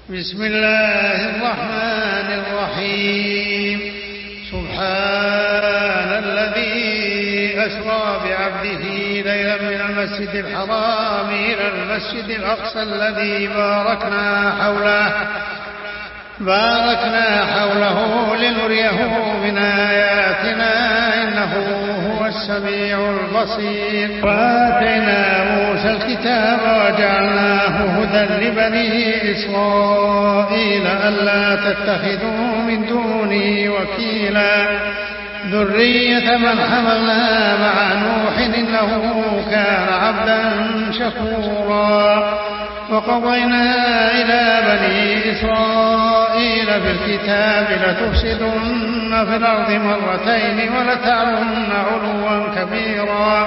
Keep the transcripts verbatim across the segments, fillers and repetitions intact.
بسم الله الرحمن الرحيم. سبحان الذي أسرى بعبده ليلا من المسجد الحرام إلى المسجد الأقصى الذي باركنا حوله باركنا حوله لنريه من آياتنا إنه هو السميع البصير. وآتينا موسى الكتاب وجعلناه هدى لبني إسرائيل ألا تتخذوا من دوني وكيلا ذرية من حملنا مع نوح إنه كان عبدا شكورا. وقضينا إلى بني إسرائيل في الكتاب لتفسدن في الأرض مرتين ولتعلن علوا كبيرا.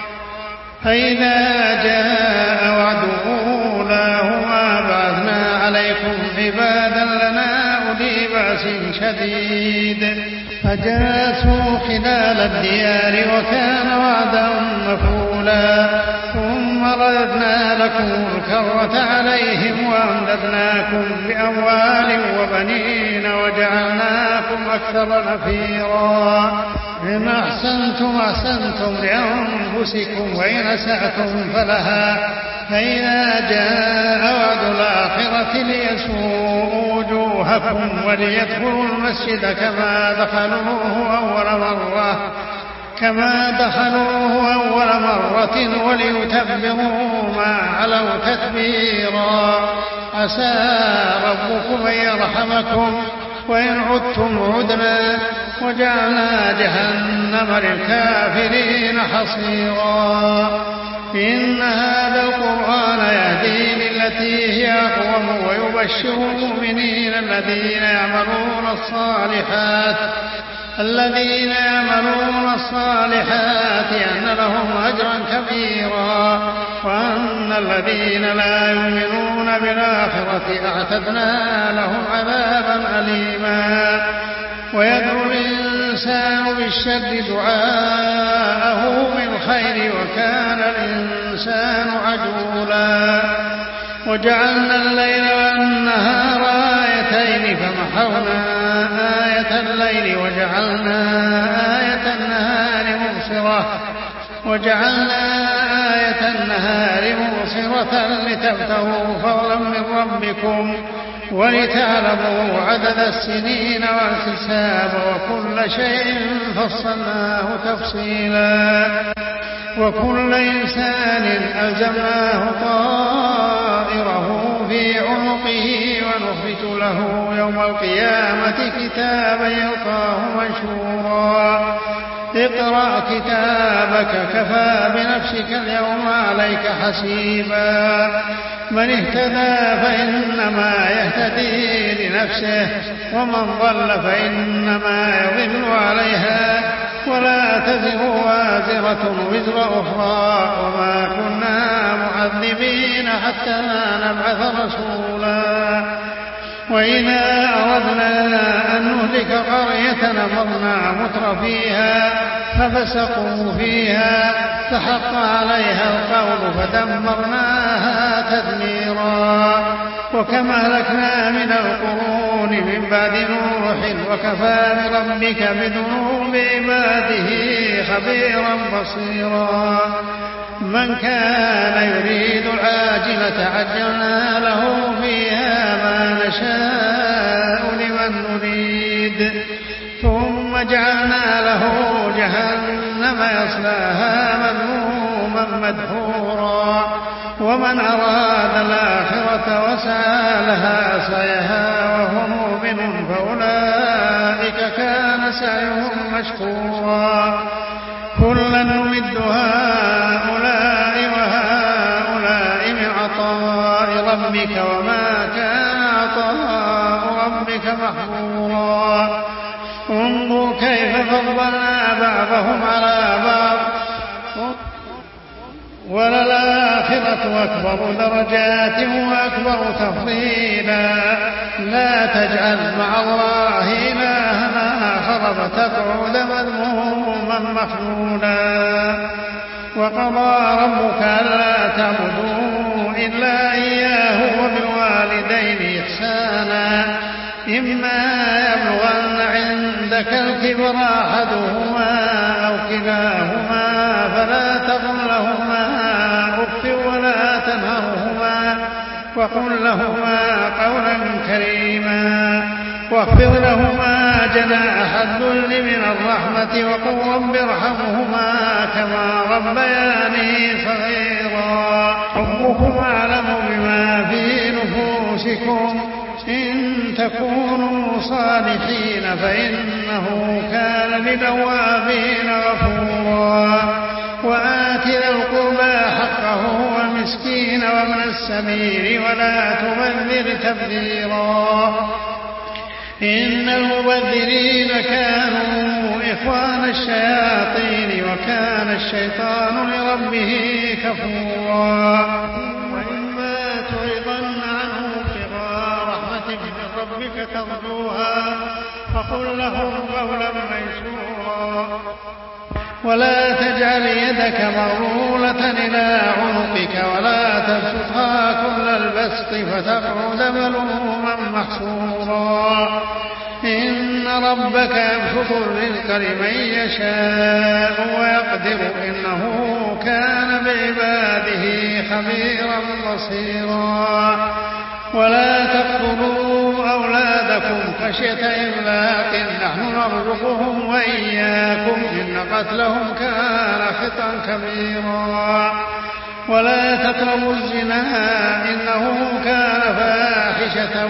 فإذا جاء وعد أولاهما بعثنا عليكم عبادا لنا أولي بأس شديد فجاسوا خلال الديار وكان وعدا مفعولا. ثم رددنا لكم الكرة عليهم وأمددناكم بأموال وبنين وجعلناكم أكثر نفيرا. إن أحسنتم أحسنتم لأنفسكم وإن أسأتم فلها. فإذا جاء وعد الآخرة ليسوءوا وجوهكم وليدخلوا المسجد كما دخلوه أول مرة كما دخلوه أول مرة وليتبروا ما علوا تتبيرا. عسى ربكم أن يرحمكم وإن عدتم عدنا وجعلنا جهنم للكافرين حصيرا. إن هذا القرآن يهدي للتي هي أقوم ويبشر المؤمنين الذين يعملون الصالحات الذين يعملون الصالحات أن لهم أجرا كبيرا وأن الذين لا يؤمنون بالآخرة أعتدنا لهم عذابا أليما. ويدعو الإنسان بالشر دعاءه بالخير وكان الإنسان عجولا. وجعلنا الليل والنهار آيتين فمحونا آية الليل وجعلنا آية النهار مبصرة وجعلنا آية النهار مبصرة لتبتغوا فضلا من ربكم ولتعلموا عدد السنين والحساب وكل شيء فصلناه تفصيلا. وكل إنسان ألزمناه طائره في عنقه ونخرج له يوم القيامة كتابا يلقاه منشورا. اقرأ كتابك كفى بنفسك اليوم عليك حسيبا. من اهتدى فإنما يهتدي لنفسه ومن ضل فإنما يضل عليها ولا تزر وازرة وزر أخرى وما كنا معذبين حتى نبعث رسولا. وإذا أردنا أن نهلك قرية أمرنا متر فيها ففسقوا فيها فحق عليها القول فدمرناها تدميرا. وكما أهلكنا من القرون من بعد نوح وكفى بربك بذنوب عباده خبيرا بصيرا. من كان يريد العاجلة عجلنا له فيها ما نشاء لمن نريد ثم جعلنا له جهنم يصلاها مذموما مدحورا. ومن أراد الآخرة وسعى لها سعيها وهو مؤمن فأولئك كان سعيهم مشكورا. كلا نمد هؤلاء وهؤلاء من عطاء ربك وما كان عطاء ربك محظورا. انظر كيف فضلنا بعضهم على بعض وللآخرة أكبر درجات وأكبر تفضيلا. لا تجعل مع الله إلها آخر فتقعد مذموما مخذولا. وقضى ربك ألا تعبدوا إلا إياه وبالوالدين إحسانا إما يبلغن عندك الكبر أحدهما أو كلاهما فلا تقل لهما أف ولا تنهرهما وقل لهما قولا كريما واخفض لهما جناح الذل من الرحمة وقل رب ارحمهما كما ربياني صغيرا ربكم أعلم بما في نفوسكم إن تكونوا صالحين فإنه كان للأوابين غفورا وآت ذا القربى حقه والمسكين وابن السبيل ولا تبذر تبذيرا إن المبذرين كانوا إخوان الشياطين وكان الشيطان لربه كفورا وإما تعرضن عنه ابتغاء رحمة من ربك ترجوها فقل لهم قولا ميسورا ولا تجعل يدك مغلولة إلى عنقك ولا تبسطها كل البسط فتقعد ملوما محسورا إن ربك يبسط الرزق لمن يشاء ويقدر إنه كان بعباده خبيرا بصيرا ولا تقتلوا أولادكم خشية إملاق نحن نرزقهم وإياكم إن قتلهم كان خطأ كبيرا ولا تقربوا الزنا إنه كان فاحشة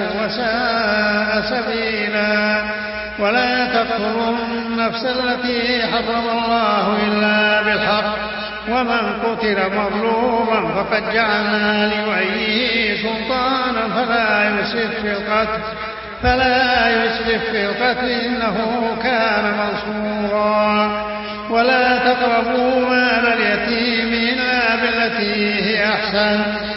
وساء سبيلا ولا تقتلوا النفس التي حرم الله إلا بالحق ومن قتل مظلوما فقد جعلنا لوليه سلطانا فلا يسرف في القتل فلا يسرف في القتل إنه كان منصورا ولا تقربوا مال اليتيم إلا بالتي هي أحسن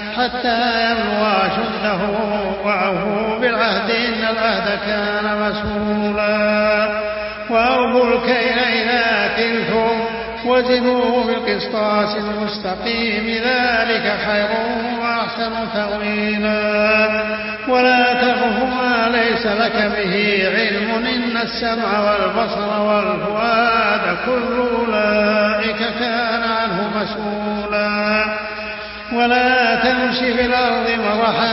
حتى يبلغ أشده وأوفوا بالعهد إن العهد كان مسؤولا وأوفوا الكيل إذا كلتم وزنوا بالقسطاس المستقيم ذلك خير وأحسن تأويلا ولا تقف ما ليس لك به علم إن السمع والبصر والفؤاد كل أولئك كان عنه مسؤولا ولا تمش في الأرض مرحا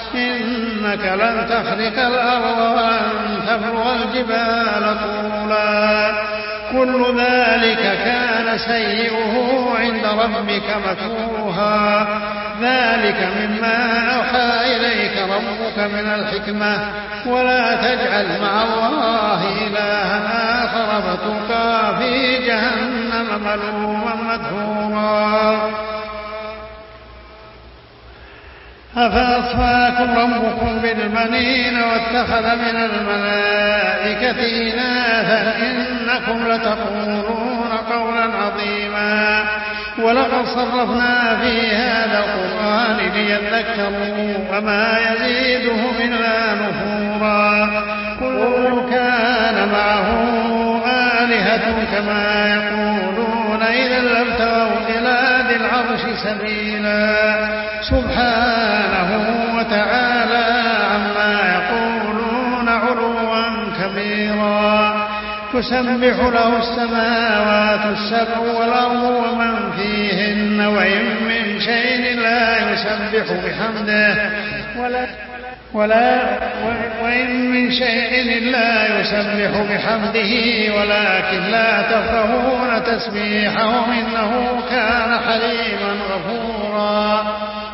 إنك لن تخرق الأرض ولن تبلغ الجبال طولا كل ذلك كان سيئه عند ربك مكروها ذلك مما أوحى إليك ربك من الحكمة ولا تجعل مع الله إلها آخر فتلقى في جهنم ملوما مدحورا أفأصفاكم ربكم بالبنين واتخذ من الملائكة إناثا إنكم لتقولون قولا عظيما ولقد صرفنا في هذا القرآن ليذكروا وما يزيدهم إلا نفورا قل كان معه آلهة كما يقولون إذا لابتغوا إلى ذي العرش سبيلا سبحانه وتعالى عما يقولون علوا كبيرا تسبح له السماوات السبع والأرض ومن فيهن وإن من شيء لا يسبح بحمده ولا ولا وإن من شيء إلا يسبح بحمده ولكن لا تفقهون تسبيحهم إنه كان حليما غفورا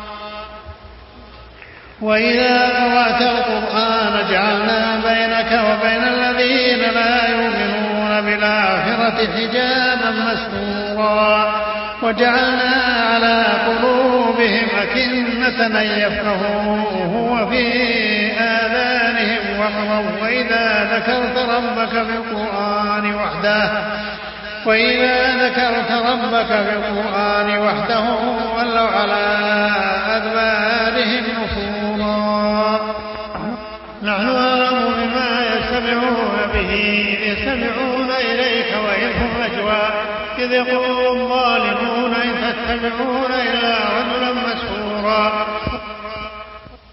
وإذا قرأت القرآن جعلنا بينك وبين الذين لا يؤمنون بالآخرة حجابا مستورا وجعلنا على قلوبهم أكنة أن يفقهوه وفي آذانهم وقرا وإذا ذكرت ربك في القرآن وحده وإذا ذكرت ربك في القرآن وحده ولوا على أدبارهم نفورا نحن أعلم بما يستمعون به يستمعون إليك وإن هم نجوى إذ يقول الظالمون إن تتبعون إلا رجلا مسحورا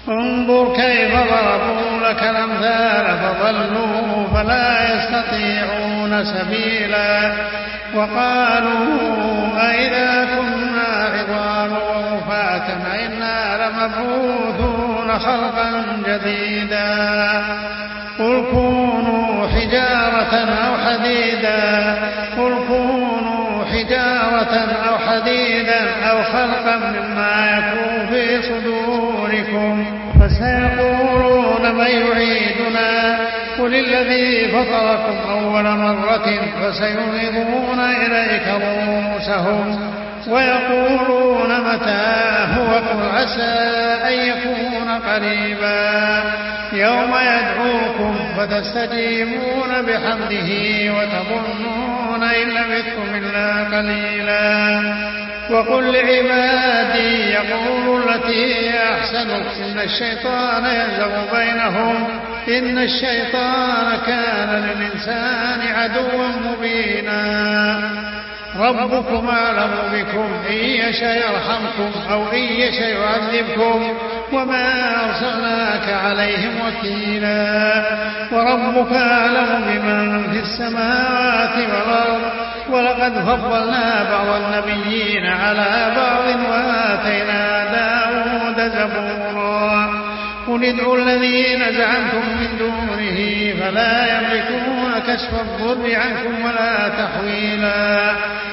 انظر كيف ضربوا لك الأمثال فضلوا فلا يستطيعون سبيلا وقالوا أئذا كنا عظاما ورفاتا أئنا لمبعوثون خلقا جديدا قل كونوا حجارة أو حديدا قل كونوا حجارة أو حديدا أو خلقا مما يكون في صدوركم فسيقولون من يعيدنا قل الذي فطركم أول مرة فسينغضون إليك رؤوسهم ويقولون متى هو قل عسى أن يكون قريبا يوم يدعوكم فتستجيبون بحمده وتظنون إن لبثتم إلا قليلا وقل لعبادي يقولوا التي هي أحسن إن الشيطان ينزغ بينهم إن الشيطان كان للإنسان عدوا مبينا ربكم أعلم بكم إن يشاء يرحمكم أو إن يشاء يعذبكم وما أرسلناك عليهم وكيلا وربك أعلم بمن في السماوات والأرض ولقد فضلنا بعض النبيين على بعض وآتينا داود زبورا قل ادعوا الذين زعمتم من دونه فلا يملكون كشف الضر عنكم ولا تحويلا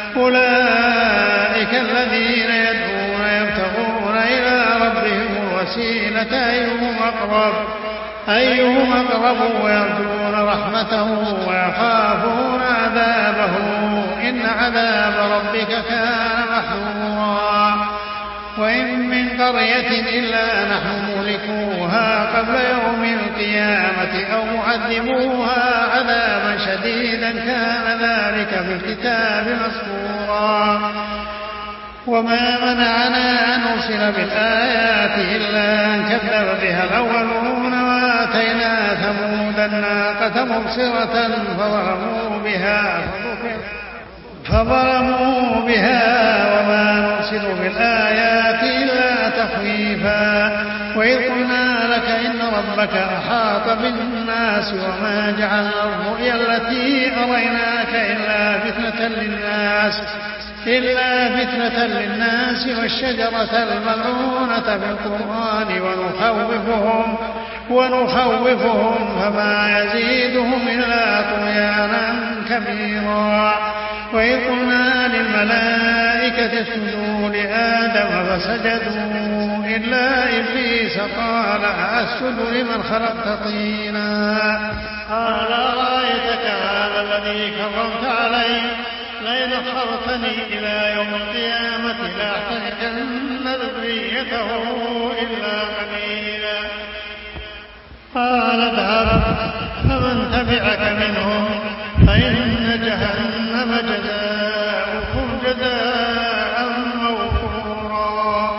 أولئك الذين يدعون يبتغون إلى ربهم الوسيلة أيهم أقرب أيهم أقرب ويرجون رحمته ويخافون عذابه إن عذاب ربك كان محذورا وإن من قرية إلا نحن مهلكوها قبل يوم القيامة أو معذبوها عذابا شديدا كان ذلك في الكتاب مسطورا وما منعنا أن نرسل بالآيات إلا أن كذب بها الأولون وآتينا ثمود الناقة مبصرة فظلموا بها فظلموا بها وما نرسل بالآيات إلا تخويفا وإذ قلنا لك إن ربك أحاط بالناس وما جعلنا الرؤيا التي أريناك إلا فتنة للناس إلا فتنة للناس والشجرة الملعونة في القرآن ونخوفهم ونخوفهم فما يزيدهم إلا طغيانا كبيرا وإذ قلنا للملائكة اسجدوا لآدم فسجدوا إلا إبليس قال أسجد لمن خلقت طينا قال أرأيتك هذا الذي كرمت علي لئن أخرتني إلى يوم القيامة لأحترقن ذريته إلا قليلا قال اذهب فمن تبعك منهم فإن جهنم جزاؤكم جزاء موفورا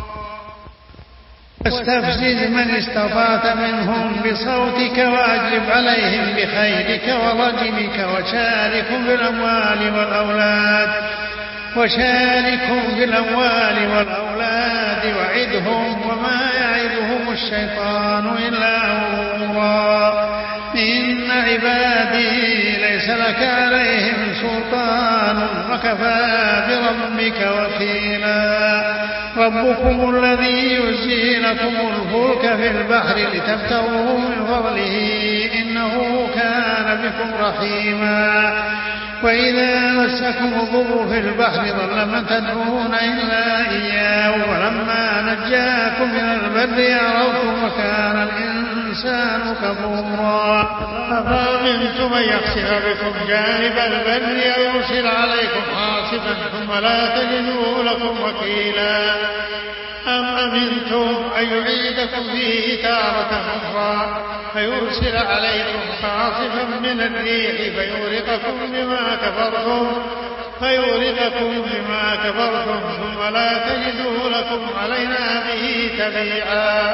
واستفزز من استطعت منهم بصوتك وأجلب عليهم بخيلك ورجلك وشاركهم بالأموال والأولاد وشاركهم بالأموال والأولاد وعدهم وما يعدهم الشيطان إلا غرورا إن عبادي ليس لك عليهم سلطان وكفى بربك وكيلا ربكم الذي يزجي لكم الفلك في البحر لتبتغوا من فضله إنه كان بكم رحيما وإذا مسكم الضر في البحر ضل من تدعون إلا إياه ولما نجاكم من البر أعرضتم وكان الإنسان كفورا أفأمنتم أن يخسف بكم جانب البر أو يرسل عليكم حاصبا ثم لا تجدوا لكم وكيلا أم أمنتم أن يعيدكم فيه تارة أخرى فيرسل عليكم قاصفا من الريح فيغرقكم بما كفرتم فيغرقكم بما كفرتم ثم لا تجدوا لكم علينا به تبيعا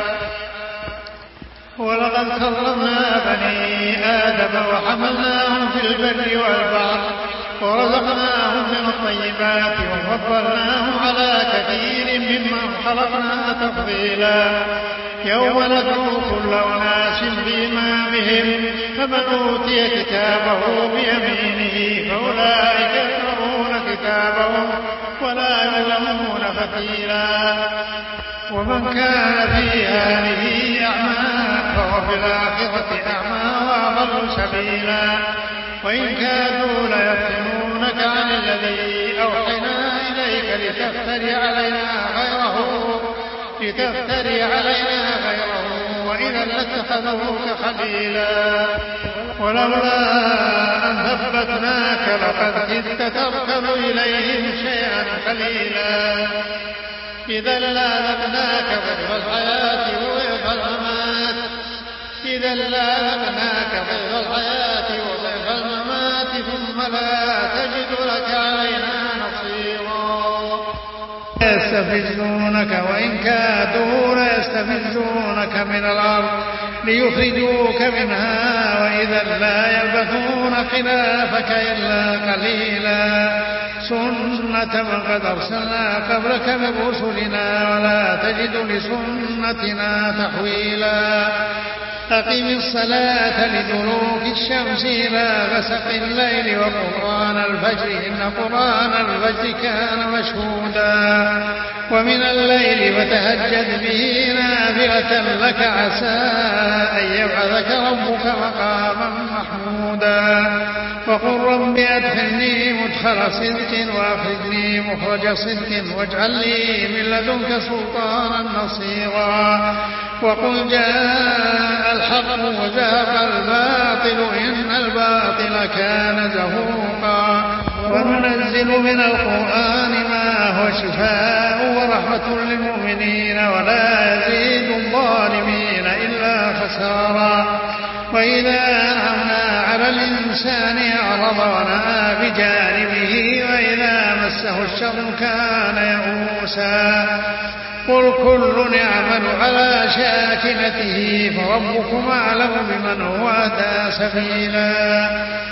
ولقد كرمنا بني آدم وحملناهم في البر والبحر ورزقناهم من الطيبات وفضلناهم على كثير ممن خلقنا تفضيلا يوم ندعو كل أناس بإمامهم فمن أوتي كتابه بيمينه فأولئك يقرؤون كتابهم ولا يظلمون فتيلا ومن كان في هذه أعمى فهو في الآخرة أعمى وأضل سبيلا وإن كادوا ليفتنونك عن الذي أوحينا إليك لتفتري علينا غيره لتفتري علينا غيره وإذا لاتخذوك خليلا ولولا أن ثبتناك لقد كدت تركب إليهم شيئا قليلا إذا لأذقناك ضعف الحياة وضعف الممات إذا لأذقناك ضعف الحياة وضعف الممات ثم لا تجد لك علينا نصيرا يستفزونك وإن كادوا ليستفزونك من الأرض ليخرجوك منها وإذا لا يلبثون خلافك إلا قليلا سنة من قد أرسلنا قبلك من رسلنا ولا تجد لسنتنا تحويلا أقم الصلاة لدلوك الشمس إلى غسق الليل وقرآن الفجر إن قرآن الفجر كان مشهودا ومن الليل فتهجد به نافلة لك عسى أن يبعثك ربك مقاما محمودا وقل رب أدخلني مدخل صدق وأخرجني مخرج صدق واجعل لي من لدنك سلطانا نصيرا وقل جاء الحق وزهق الباطل إن الباطل كان زهوقا وننزل من القرآن ما هو شفاء ورحمة للمؤمنين ولا يزيد الظالمين إلا خسارا وإذا أنعمنا على الإنسان أعرض ونأى بجانبه وإذا مسه الشر كان يئوسا قل كل يعمل على شاكلته فربكم أعلم بمن هو أهدى سبيلا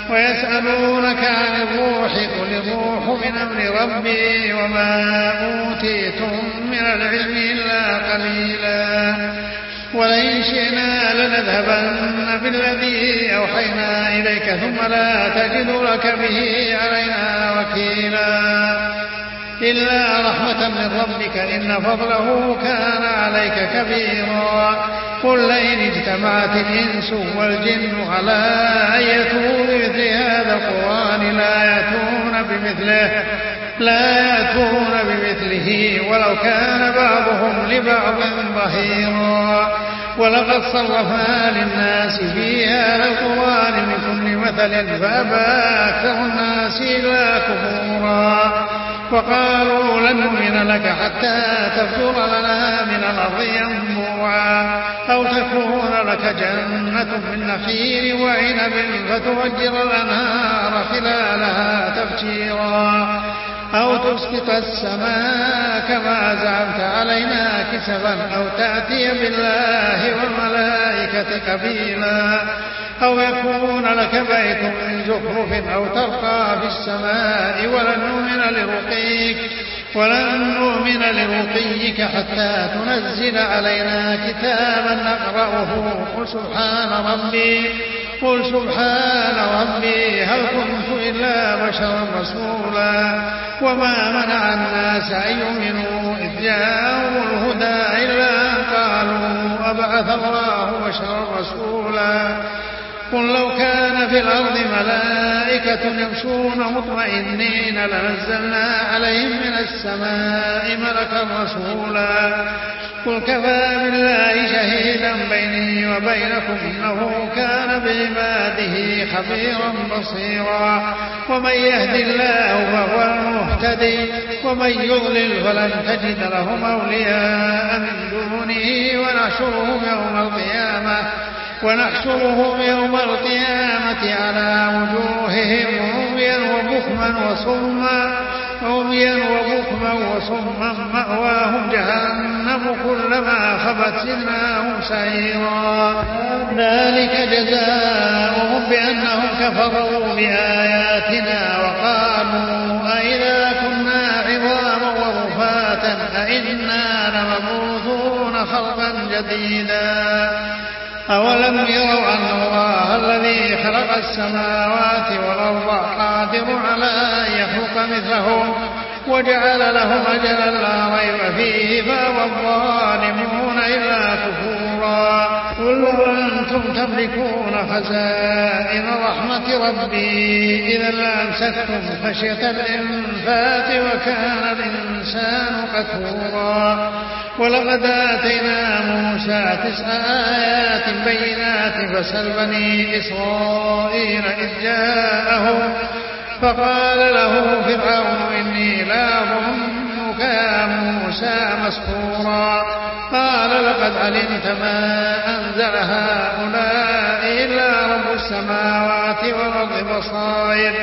ويسألونك عن الروح قل الروح من أمر ربي وما أوتيتم من العلم إلا قليلا ولئن شئنا لنذهبن بالذي أوحينا إليك ثم لا تجد لك به علينا وكيلا إلا رحمة من ربك إن فضله كان عليك كبيرا قل لئن اجتمعت الإنس والجن على أن يأتوا بمثل هذا القرآن لا يأتون بمثله لا يأتون بمثله ولو كان بعضهم لبعض ظهيرا ولقد صرفنا للناس في هذا القرآن من كل مثل فأبى أكثر الناس إلا كفورا وقالوا لن نؤمن لك حتى تفجر لنا من الأرض ينبوعا أو تكون لك جنة من نخيل وعنب فتفجر الأنهار خلالها تفجيرا أو تسقط السماء كما زعمت علينا كسفا أو تأتي بالله والملائكة قبيلا أو يكون لك بيت من زخرف أو ترقى في السماء ولن نؤمن لرقيك ولن نؤمن لرقيك حتى تنزل علينا كتابا نقرأه قل سبحان ربي قل سبحان ربي هل كنت إلا بشرا رسولا وما منع الناس أن يؤمنوا إذ جاءهم الهدى إلا أن قالوا أبعث الله بشرا رسولا قل لو كان في الأرض ملائكة يمشون مطمئنين لنزلنا عليهم من السماء ملكا رسولا قل كفى بالله شهيدا بيني وبينكم إنه كان بعباده خبيرا بصيرا ومن يهد الله فهو المهتدي ومن يضلل فلن تجد لهم أولياء من دونه ونحشرهم يوم القيامة ونحشرهم يوم القيامة على وجوههم عميا وبكما وصما عميا وبكما وصما مأواهم جهنم كلما خبت زدناهم سعيرا ذلك جزاؤهم بأنهم كفروا بآياتنا وقالوا أئذا كنا عظاما ورفاتا أئنا لمبعوثون خلقا جديدا. أولم يروا أن الله الذي خلق السماوات والأرض قادر على أن يخلق مثلهم وجعل لهم أجلا لا ريب فيه فأبى الظالمون إلا كفورا. قل لو أنتم تملكون خزائن رحمة ربي إذا لأمسكتم خشية الإنفاق وكان الإنسان قتورا. ولقد آتينا موسى تسع آيات بينات فاسأل بني إسرائيل إذ جاءهم فقال له فرعون إني لأظنك يا موسى مسحورا. قال لقد علمت ما أنزل هؤلاء إلا رب السماوات والأرض بصائر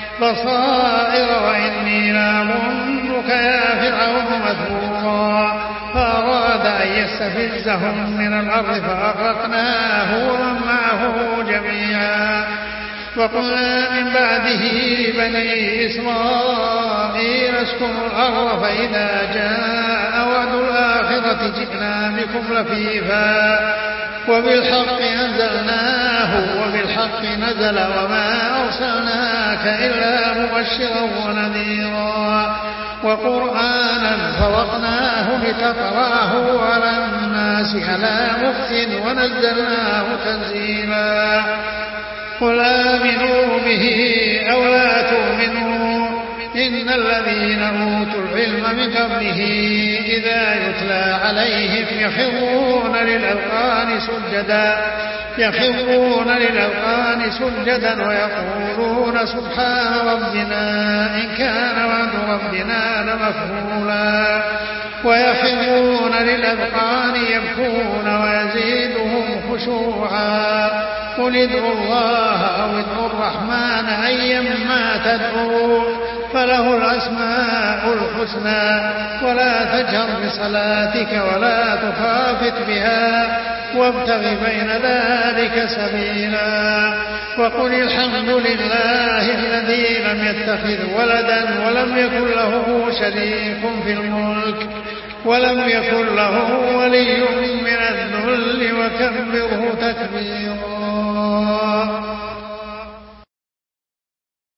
بصائر وإني لأظنك يا فرعون مثبورا. فأراد أن يستفزهم من الأرض فأغرقناه ومن معه جميعا. وقلنا من بعده بني إسرائيل اسكنوا الأرض فإذا جاء وعد الآخرة جئنا بكم لفيفا وبالحق أنزلناه وبالحق نزل وما أرسلناك إلا مبشرا ونذيرا. وقرآنا فرقناه لتقرأه على الناس على مكث ونزلناه تنزيلا. قل آمنوا به أو لا تؤمنوا إن الذين أوتوا العلم من قبله إذا يتلى عليهم يخرون للأذقان سجدا يخرون للأذقان سجدا ويقولون سبحان ربنا إن كان وعد ربنا لمفعولا. ويخرون للأذقان يبكون ويزيدهم خشوعا. قل ادعوا الله أو ادعوا الرحمن أيما تدعوا فله الأسماء الحسنى ولا تجهر بصلاتك ولا تخافت بها وابتغ بين ذلك سبيلا. وقل الحمد لله الذي لم يتخذ ولدا ولم يكن له شريك في الملك ولم يكن له ولي من الذل وكبره تكبيرا.